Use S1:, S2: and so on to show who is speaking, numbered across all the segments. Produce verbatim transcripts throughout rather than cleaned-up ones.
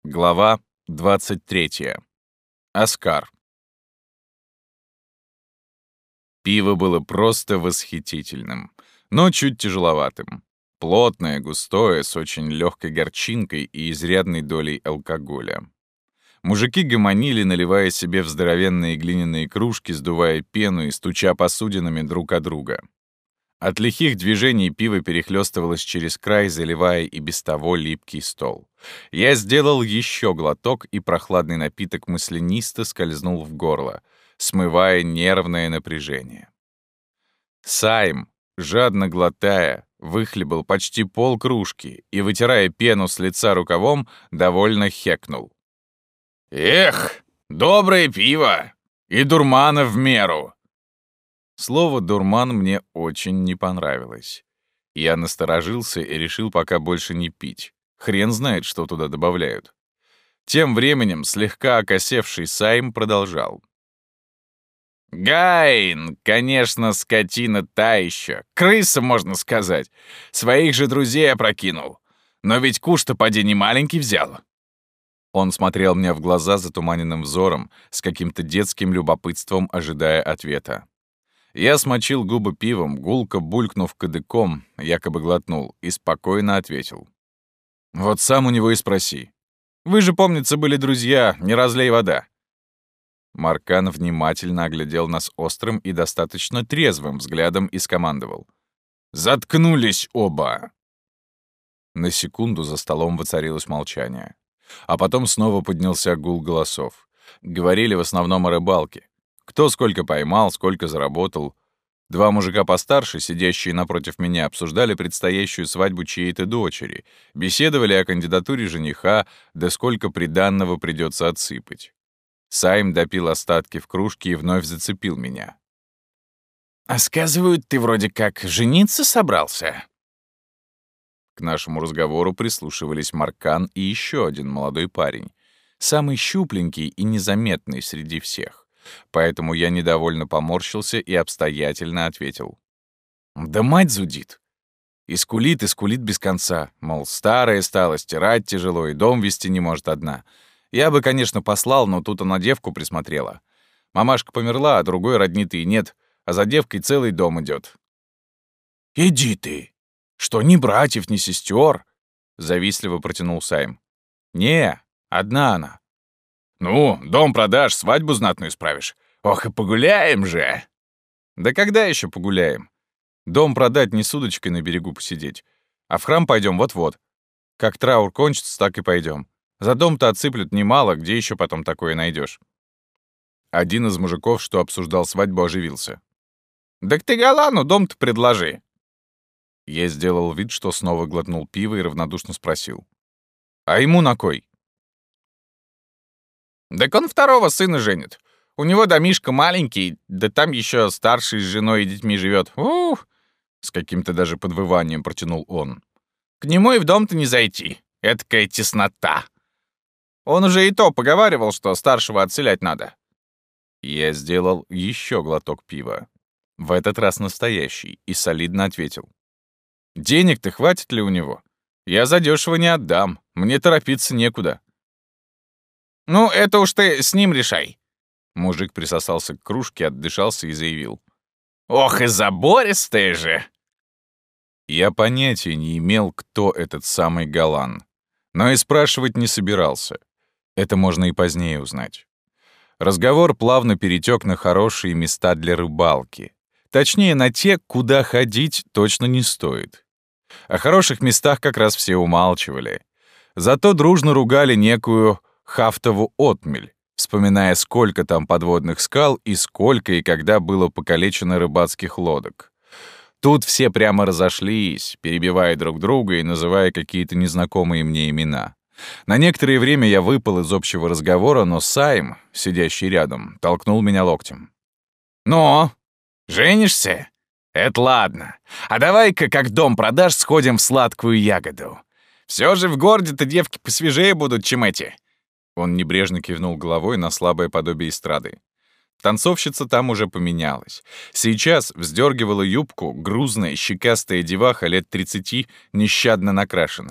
S1: Глава двадцать третья. Оскар. Пиво было просто восхитительным, но чуть тяжеловатым. Плотное, густое, с очень легкой горчинкой и изрядной долей алкоголя. Мужики гомонили, наливая себе в здоровенные глиняные кружки, сдувая пену и стуча посудинами друг от друга. От лихих движений пиво перехлёстывалось через край, заливая и без того липкий стол. Я сделал еще глоток, и прохладный напиток маслянисто скользнул в горло, смывая нервное напряжение. Сайм, жадно глотая, выхлебал почти полкружки и, вытирая пену с лица рукавом, довольно хекнул. «Эх, доброе пиво! И дурмана в меру!» Слово «дурман» мне очень не понравилось. Я насторожился и решил пока больше не пить. Хрен знает, что туда добавляют. Тем временем слегка окосевший Сайм продолжал. «Гайн, конечно, скотина та еще. Крыса, можно сказать. Своих же друзей опрокинул. Но ведь куш-то поди не маленький взял». Он смотрел мне в глаза затуманенным взором, с каким-то детским любопытством ожидая ответа. Я смочил губы пивом, гулко булькнув кадыком, якобы глотнул, и спокойно ответил. «Вот сам у него и спроси. Вы же, помнится, были друзья, не разлей вода». Маркан внимательно оглядел нас острым и достаточно трезвым взглядом и скомандовал. «Заткнулись оба!» На секунду за столом воцарилось молчание. А потом снова поднялся гул голосов. Говорили в основном о рыбалке. Кто сколько поймал, сколько заработал. Два мужика постарше, сидящие напротив меня, обсуждали предстоящую свадьбу чьей-то дочери, беседовали о кандидатуре жениха, да сколько приданного придется отсыпать. Сайм допил остатки в кружке и вновь зацепил меня. «А сказывают, ты вроде как жениться собрался?» К нашему разговору прислушивались Маркан и еще один молодой парень, самый щупленький и незаметный среди всех. Поэтому я недовольно поморщился и обстоятельно ответил. «Да мать зудит. И скулит, и скулит без конца. Мол, старая стала, стирать тяжело, и дом вести не может одна. Я бы, конечно, послал, но тут она девку присмотрела. Мамашка померла, а другой родни-то и нет, а за девкой целый дом идет». «Иди ты! Что, ни братьев, ни сестер?» — завистливо протянул Сайм. «Не, одна она». «Ну, дом продашь, свадьбу знатную справишь. Ох, и погуляем же!» «Да когда еще погуляем? Дом продать, не с удочкой на берегу посидеть. А в храм пойдем вот-вот. Как траур кончится, так и пойдем. За дом-то отсыплют немало, где еще потом такое найдешь?» Один из мужиков, что обсуждал свадьбу, оживился. «Так ты Галану дом-то предложи». Я сделал вид, что снова глотнул пиво и равнодушно спросил. «А ему на кой?» «Так он второго сына женит. У него домишко маленький, да там еще старший с женой и детьми живет. Ух!» С каким-то даже подвыванием протянул он. «К нему и в дом-то не зайти. Эдакая теснота. Он уже и то поговаривал, что старшего отселять надо». Я сделал еще глоток пива. В этот раз настоящий, и солидно ответил. «Денег-то хватит ли у него? Я задешево не отдам. Мне торопиться некуда». «Ну, это уж ты с ним решай». Мужик присосался к кружке, отдышался и заявил. «Ох, и забористая же!» Я понятия не имел, кто этот самый Галан, но и спрашивать не собирался. Это можно и позднее узнать. Разговор плавно перетек на хорошие места для рыбалки. Точнее, на те, куда ходить точно не стоит. О хороших местах как раз все умалчивали. Зато дружно ругали некую Хафтову отмель, вспоминая, сколько там подводных скал и сколько и когда было покалечено рыбацких лодок. Тут все прямо разошлись, перебивая друг друга и называя какие-то незнакомые мне имена. На некоторое время я выпал из общего разговора, но Сайм, сидящий рядом, толкнул меня локтем. «Ну, женишься? Это ладно. А давай-ка, как дом продашь, сходим в сладкую ягоду. Все же в городе-то девки посвежее будут, чем эти». Он небрежно кивнул головой на слабое подобие эстрады. Танцовщица там уже поменялась. Сейчас вздергивала юбку грузная, щекастая деваха лет тридцати, нещадно накрашенная.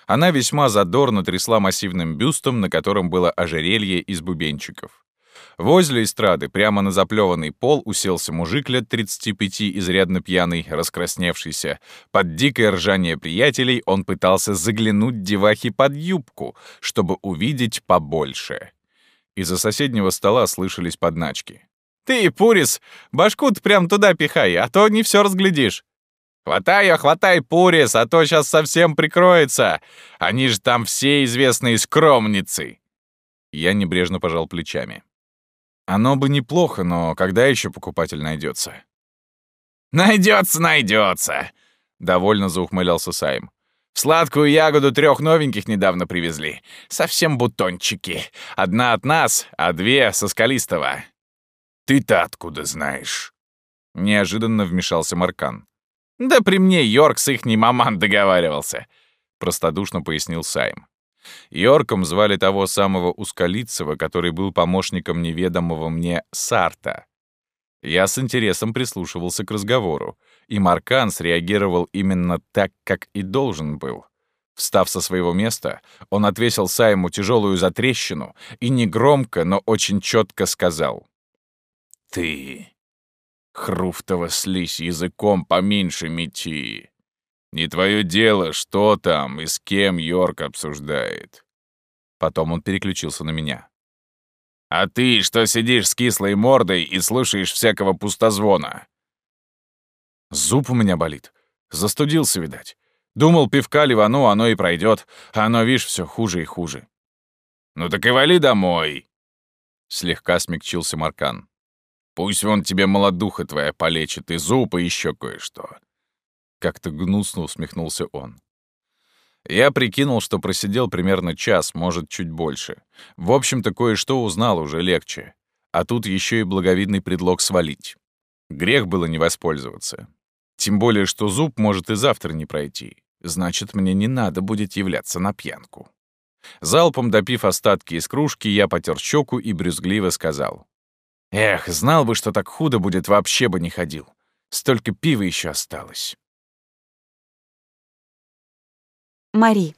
S1: Она весьма задорно трясла массивным бюстом, на котором было ожерелье из бубенчиков. Возле эстрады, прямо на заплеванный пол, уселся мужик лет тридцати пяти, изрядно пьяный, раскрасневшийся. Под дикое ржание приятелей он пытался заглянуть девахе под юбку, чтобы увидеть побольше. Из-за соседнего стола слышались подначки. «Ты, Пурис, башку-то прям туда пихай, а то не все разглядишь. Хватай ее, хватай, Пурис, а то сейчас совсем прикроется. Они же там все известные скромницы». Я небрежно пожал плечами. Оно бы неплохо, но когда еще покупатель найдется? Найдется, найдется, довольно заухмылялся Сайм. В сладкую ягоду трех новеньких недавно привезли. Совсем бутончики. Одна от нас, а две со Скалистого. Ты-то откуда знаешь? Неожиданно вмешался Маркан. Да при мне Йорк с ихней маман договаривался, простодушно пояснил Сайм. Йорком звали того самого ускалицего, который был помощником неведомого мне Сарта. Я с интересом прислушивался к разговору, и Маркан среагировал именно так, как и должен был. Встав со своего места, он отвесил Сайму тяжелую затрещину и негромко, но очень четко сказал: «Ты, Хруфтова слизь, языком поменьше мети. Не твое дело, что там и с кем Йорк обсуждает». Потом он переключился на меня. «А ты что сидишь с кислой мордой и слушаешь всякого пустозвона?» «Зуб у меня болит. Застудился, видать. Думал, пивка ливану, оно и пройдет, а оно, видишь, все хуже и хуже». «Ну так и вали домой!» Слегка смягчился Маркан. «Пусть вон тебе молодуха твоя полечит, и зуб, и еще кое-что». Как-то гнусно усмехнулся он. Я прикинул, что просидел примерно час, может, чуть больше. В общем-то, кое-что узнал уже легче. А тут еще и благовидный предлог свалить. Грех было не воспользоваться. Тем более, что зуб может и завтра не пройти. Значит, мне не надо будет являться на пьянку. Залпом допив остатки из кружки, я потер щеку и брюзгливо сказал: «Эх, знал бы, что так худо будет, вообще бы не ходил. Столько пива еще осталось».
S2: Мари.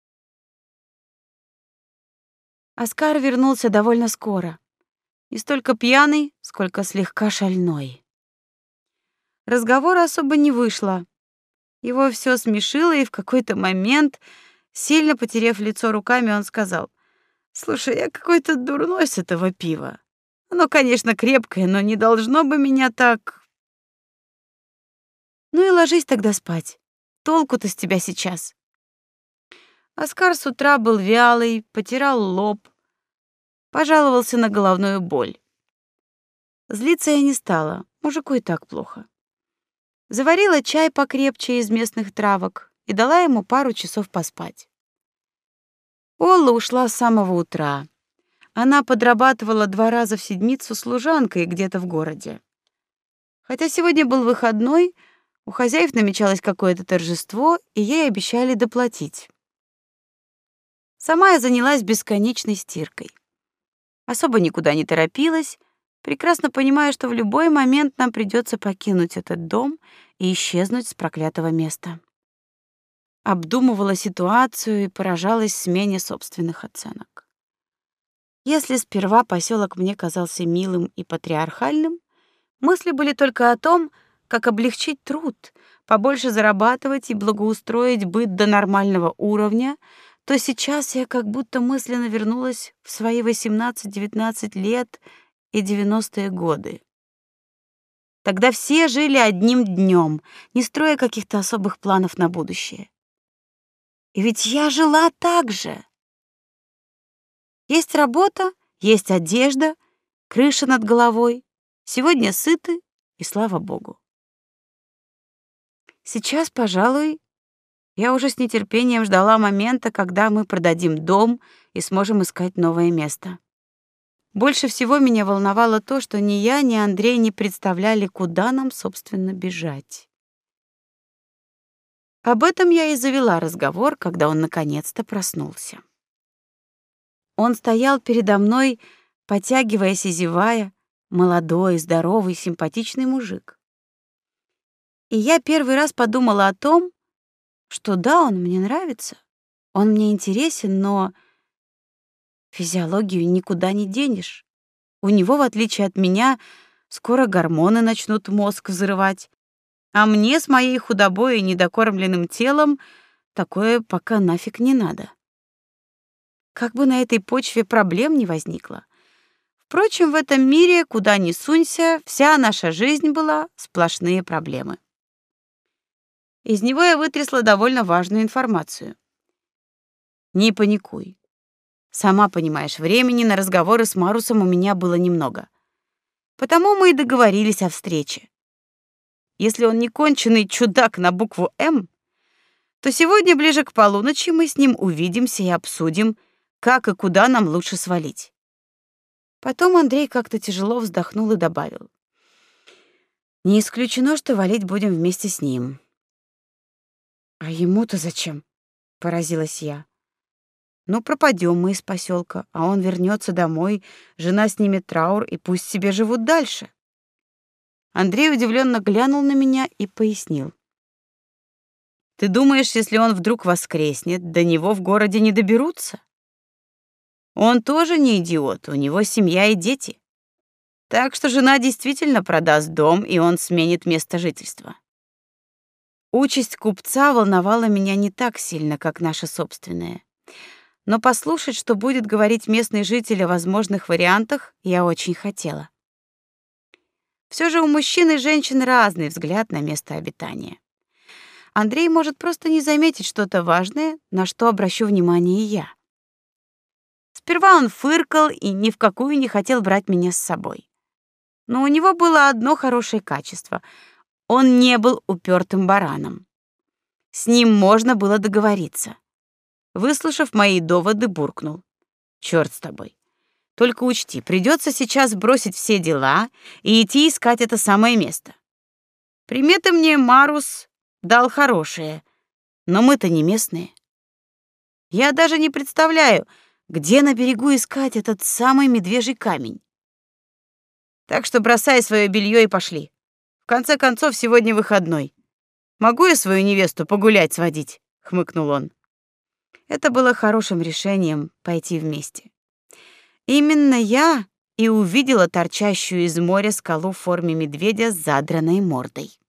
S2: Оскар вернулся довольно скоро. Не столько пьяный, сколько слегка шальной. Разговора особо не вышло. Его все смешило, и в какой-то момент, сильно потеряв лицо руками, он сказал: «Слушай, я какой-то дурной с этого пива. Оно, конечно, крепкое, но не должно бы меня так...» «Ну и ложись тогда спать. Толку-то с тебя сейчас». Оскар с утра был вялый, потирал лоб, пожаловался на головную боль. Злиться я не стала, мужику и так плохо. Заварила чай покрепче из местных травок и дала ему пару часов поспать. Олла ушла с самого утра. Она подрабатывала два раза в седмицу служанкой где-то в городе. Хотя сегодня был выходной, у хозяев намечалось какое-то торжество, и ей обещали доплатить. Сама я занялась бесконечной стиркой. Особо никуда не торопилась, прекрасно понимая, что в любой момент нам придется покинуть этот дом и исчезнуть с проклятого места. Обдумывала ситуацию и поражалась смене собственных оценок. Если сперва поселок мне казался милым и патриархальным, мысли были только о том, как облегчить труд, побольше зарабатывать и благоустроить быт до нормального уровня, то сейчас я как будто мысленно вернулась в свои восемнадцать-девятнадцать лет и девяностые годы. Тогда все жили одним днем, не строя каких-то особых планов на будущее. И ведь я жила так же. Есть работа, есть одежда, крыша над головой. Сегодня сыты, и слава богу. Сейчас, пожалуй, я уже с нетерпением ждала момента, когда мы продадим дом и сможем искать новое место. Больше всего меня волновало то, что ни я, ни Андрей не представляли, куда нам, собственно, бежать. Об этом я и завела разговор, когда он наконец-то проснулся. Он стоял передо мной, потягиваясь и зевая, молодой, здоровый, симпатичный мужик. И я первый раз подумала о том, что да, он мне нравится. Он мне интересен, но физиологию никуда не денешь. У него, в отличие от меня, скоро гормоны начнут мозг взрывать. А мне с моей худобой и недокормленным телом такое пока нафиг не надо. Как бы на этой почве проблем не возникло. Впрочем, в этом мире, куда ни сунься, вся наша жизнь была сплошные проблемы. Из него я вытрясла довольно важную информацию. Не паникуй. Сама понимаешь, времени на разговоры с Марусом у меня было немного. Потому мы и договорились о встрече. Если он не конченый чудак на букву «М», то сегодня ближе к полуночи мы с ним увидимся и обсудим, как и куда нам лучше свалить. Потом Андрей как-то тяжело вздохнул и добавил: не исключено, что валить будем вместе с ним. А ему-то зачем? Поразилась я. Ну, пропадем мы из поселка, а он вернется домой, жена снимет траур, и пусть себе живут дальше. Андрей удивленно глянул на меня и пояснил: ты думаешь, если он вдруг воскреснет, до него в городе не доберутся? Он тоже не идиот, у него семья и дети. Так что жена действительно продаст дом, и он сменит место жительства. Участь купца волновала меня не так сильно, как наша собственная. Но послушать, что будет говорить местный житель о возможных вариантах, я очень хотела. Все же у мужчин и женщин разный взгляд на место обитания. Андрей может просто не заметить что-то важное, на что обращу внимание я. Сперва он фыркал и ни в какую не хотел брать меня с собой. Но у него было одно хорошее качество — он не был упертым бараном. С ним можно было договориться. Выслушав мои доводы, буркнул: чёрт с тобой. Только учти, придется сейчас бросить все дела и идти искать это самое место. Приметы мне Марус дал хорошие, но мы-то не местные. Я даже не представляю, где на берегу искать этот самый медвежий камень. Так что бросай свое белье и пошли. В конце концов, сегодня выходной. Могу я свою невесту погулять сводить, хмыкнул он. Это было хорошим решением пойти вместе. Именно я и увидела торчащую из моря скалу в форме медведя с задранной мордой.